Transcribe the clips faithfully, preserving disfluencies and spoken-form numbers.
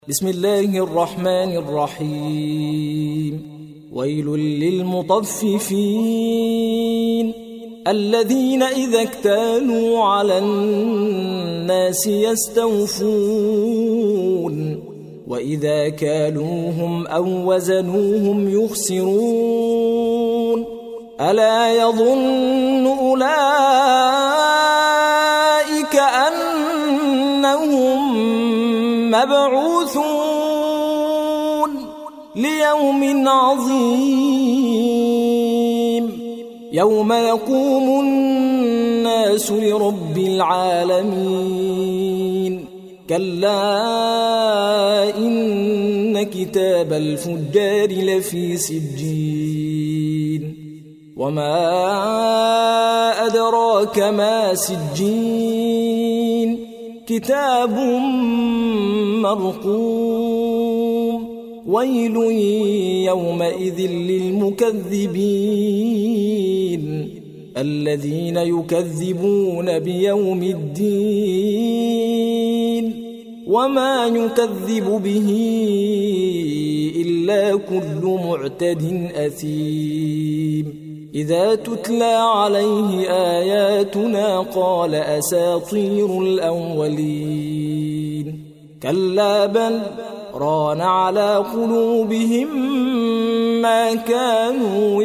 بسم الله الرحمن الرحيم. ويل للمطففين الذين إذا اكتالوا على الناس يستوفون وإذا كالوهم أو وزنوهم يخسرون ألا يظن أولئك أنهم مبعوثون ليوم عظيم يوم يقوم الناس لرب العالمين كلا إن كتاب الفجار لفي سجين وما أدراك ما سجين كتاب مرقوم ويل يومئذ للمكذبين الذين يكذبون بيوم الدين وما يكذب به إلا كل معتد أثيم إذا تتلى عليه آياتنا قال أساطير الأولين كلا بل ران على قلوبهم ما كانوا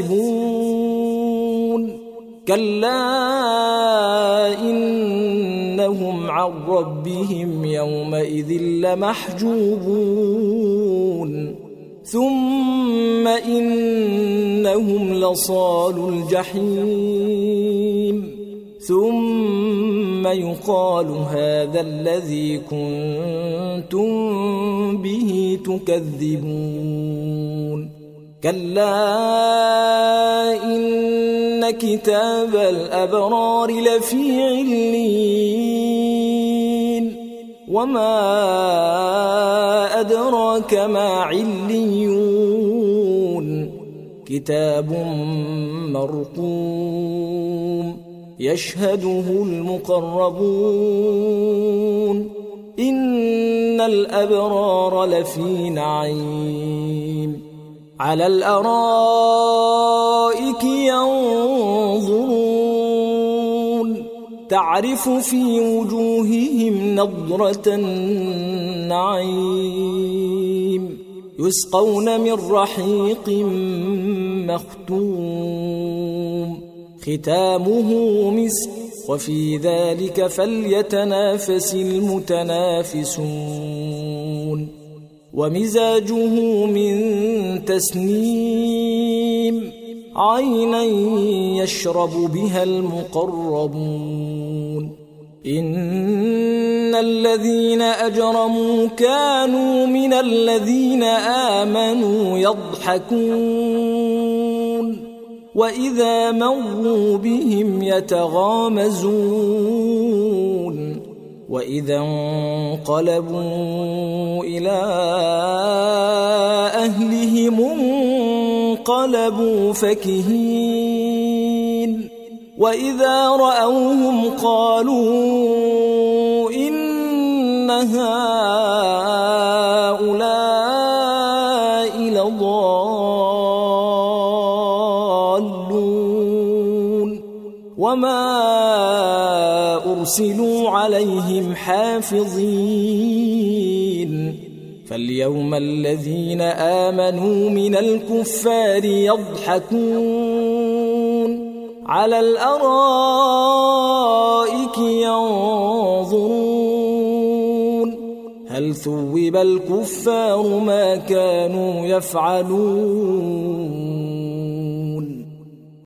يكسبون كلا إنهم عن ربهم يومئذ لمحجوبون ثم إنهم لصالو الجحيم ثم يقال هذا الذي كنتم به تكذبون كلا إن كتاب الأبرار لفي عليين وما أدراك ما عليون كتاب مرقوم يشهده المقربون إن الأبرار لفي نعيم على الأرائك ينظرون تعرف في وجوههم نضرة النعيم يسقون من رحيق مختوم ختامه مسك وفي ذلك فليتنافس المتنافسون ومزاجه من تسنيم عينا يشرب بها المقربون إن الذين أجرموا كانوا من الذين آمنوا يضحكون وإذا مروا بهم يتغامزون وإذا انقلبوا إلى أهلهم انقلبوا فكهين وإذا رأوهم قالوا إن هؤلاء لضالون وما أرسلوا عليهم حافظين فاليوم الذين آمنوا من الكفار يضحكون على الأرائك ينظرون هل ثوب الكفار ما كانوا يفعلون